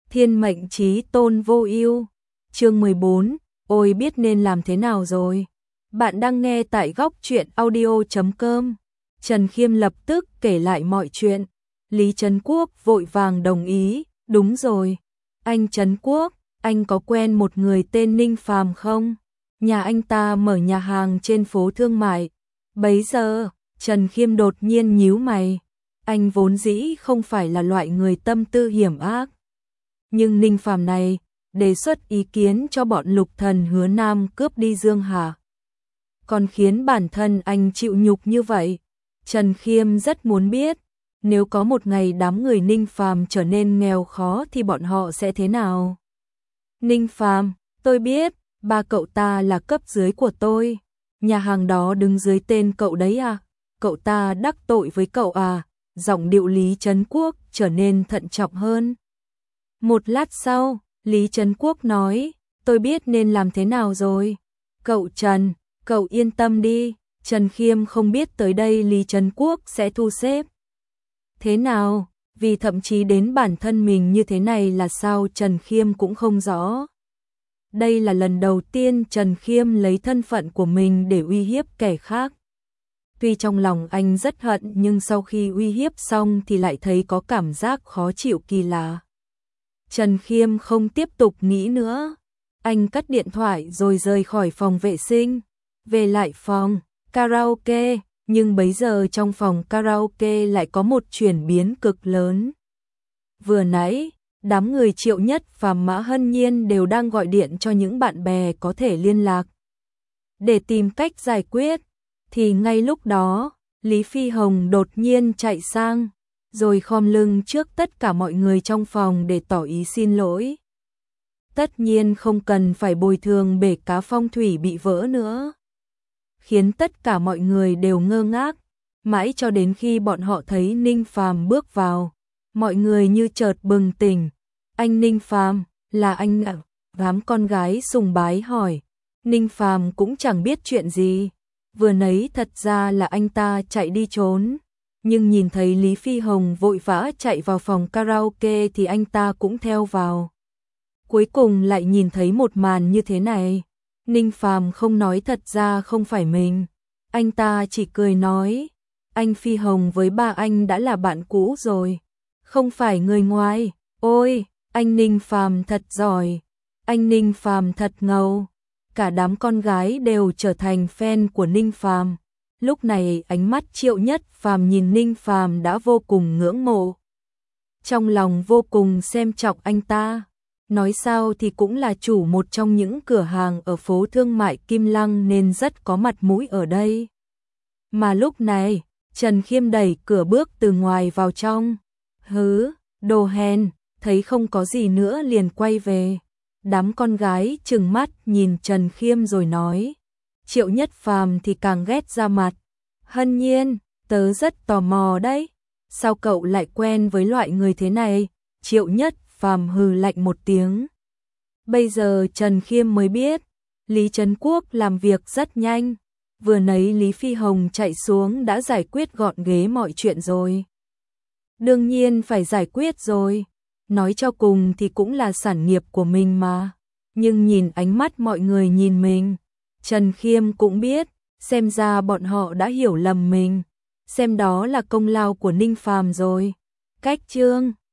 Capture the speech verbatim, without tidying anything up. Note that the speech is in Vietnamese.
Thiên mệnh chí tôn vô ưu. Chương mười bốn, ôi biết nên làm thế nào rồi. Bạn đang nghe tại góc truyện audio chấm com. Trần Khiêm lập tức kể lại mọi chuyện. Lý Trấn Quốc vội vàng đồng ý, đúng rồi. Anh Trấn Quốc, anh có quen một người tên Ninh Phàm không? Nhà anh ta mở nhà hàng trên phố thương mại. Bấy giờ, Trần Khiêm đột nhiên nhíu mày. Anh vốn dĩ không phải là loại người tâm tư hiểm ác. Nhưng Ninh Phàm này, đề xuất ý kiến cho bọn Lục Thần Hứa Nam cướp đi Dương Hà. Còn khiến bản thân anh chịu nhục như vậy. Trần Khiêm rất muốn biết, nếu có một ngày đám người Ninh Phàm trở nên nghèo khó thì bọn họ sẽ thế nào? Ninh Phàm, tôi biết, ba cậu ta là cấp dưới của tôi. Nhà hàng đó đứng dưới tên cậu đấy à? Cậu ta đắc tội với cậu à? Giọng điệu Lý Trấn Quốc trở nên thận trọng hơn. Một lát sau, Lý Trấn Quốc nói, tôi biết nên làm thế nào rồi. Cậu Trần, cậu yên tâm đi. Trần Khiêm không biết tới đây Lý Trấn Quốc sẽ thu xếp thế nào, vì thậm chí đến bản thân mình như thế này là sao Trần Khiêm cũng không rõ. Đây là lần đầu tiên Trần Khiêm lấy thân phận của mình để uy hiếp kẻ khác. Tuy trong lòng anh rất hận nhưng sau khi uy hiếp xong thì lại thấy có cảm giác khó chịu kỳ lạ. Trần Khiêm không tiếp tục nghĩ nữa. Anh cắt điện thoại rồi rời khỏi phòng vệ sinh, về lại phòng karaoke, nhưng bấy giờ trong phòng karaoke lại có một chuyển biến cực lớn. Vừa nãy, đám người Triệu Nhất và Mã Hân Nhiên đều đang gọi điện cho những bạn bè có thể liên lạc để tìm cách giải quyết, thì ngay lúc đó, Lý Phi Hồng đột nhiên chạy sang, rồi khom lưng trước tất cả mọi người trong phòng để tỏ ý xin lỗi. Tất nhiên không cần phải bồi thường bể cá phong thủy bị vỡ nữa. Khiến tất cả mọi người đều ngơ ngác, mãi cho đến khi bọn họ thấy Ninh Phàm bước vào, mọi người như chợt bừng tỉnh. Anh Ninh Phàm, là anh ạ? Đám con gái sùng bái hỏi. Ninh Phàm cũng chẳng biết chuyện gì, vừa nãy thật ra là anh ta chạy đi trốn, nhưng nhìn thấy Lý Phi Hồng vội vã chạy vào phòng karaoke thì anh ta cũng theo vào. Cuối cùng lại nhìn thấy một màn như thế này. Ninh Phàm không nói thật ra không phải mình. Anh ta chỉ cười nói, anh Phi Hồng với ba anh đã là bạn cũ rồi, không phải người ngoài. Ôi, anh Ninh Phàm thật giỏi, anh Ninh Phàm thật ngầu. Cả đám con gái đều trở thành fan của Ninh Phàm. Lúc này ánh mắt Triệu Nhất Phàm nhìn Ninh Phàm đã vô cùng ngưỡng mộ. Trong lòng vô cùng xem trọng anh ta. Nói sao thì cũng là chủ một trong những cửa hàng ở phố thương mại Kim Lăng nên rất có mặt mũi ở đây. Mà lúc này, Trần Khiêm đẩy cửa bước từ ngoài vào trong. Hứ, đồ hèn, thấy không có gì nữa liền quay về. Đám con gái trừng mắt nhìn Trần Khiêm rồi nói. Triệu Nhất Phàm thì càng ghét ra mặt. Hân Nhiên, tớ rất tò mò đấy. Sao cậu lại quen với loại người thế này? Triệu Nhất Phàm hừ lạnh một tiếng. Bây giờ Trần Khiêm mới biết, Lý Trấn Quốc làm việc rất nhanh. Vừa nãy Lý Phi Hồng chạy xuống đã giải quyết gọn ghế mọi chuyện rồi. Đương nhiên phải giải quyết rồi. Nói cho cùng thì cũng là sản nghiệp của mình mà. Nhưng nhìn ánh mắt mọi người nhìn mình, Trần Khiêm cũng biết, xem ra bọn họ đã hiểu lầm mình. Xem đó là công lao của Ninh Phàm rồi. Cách chương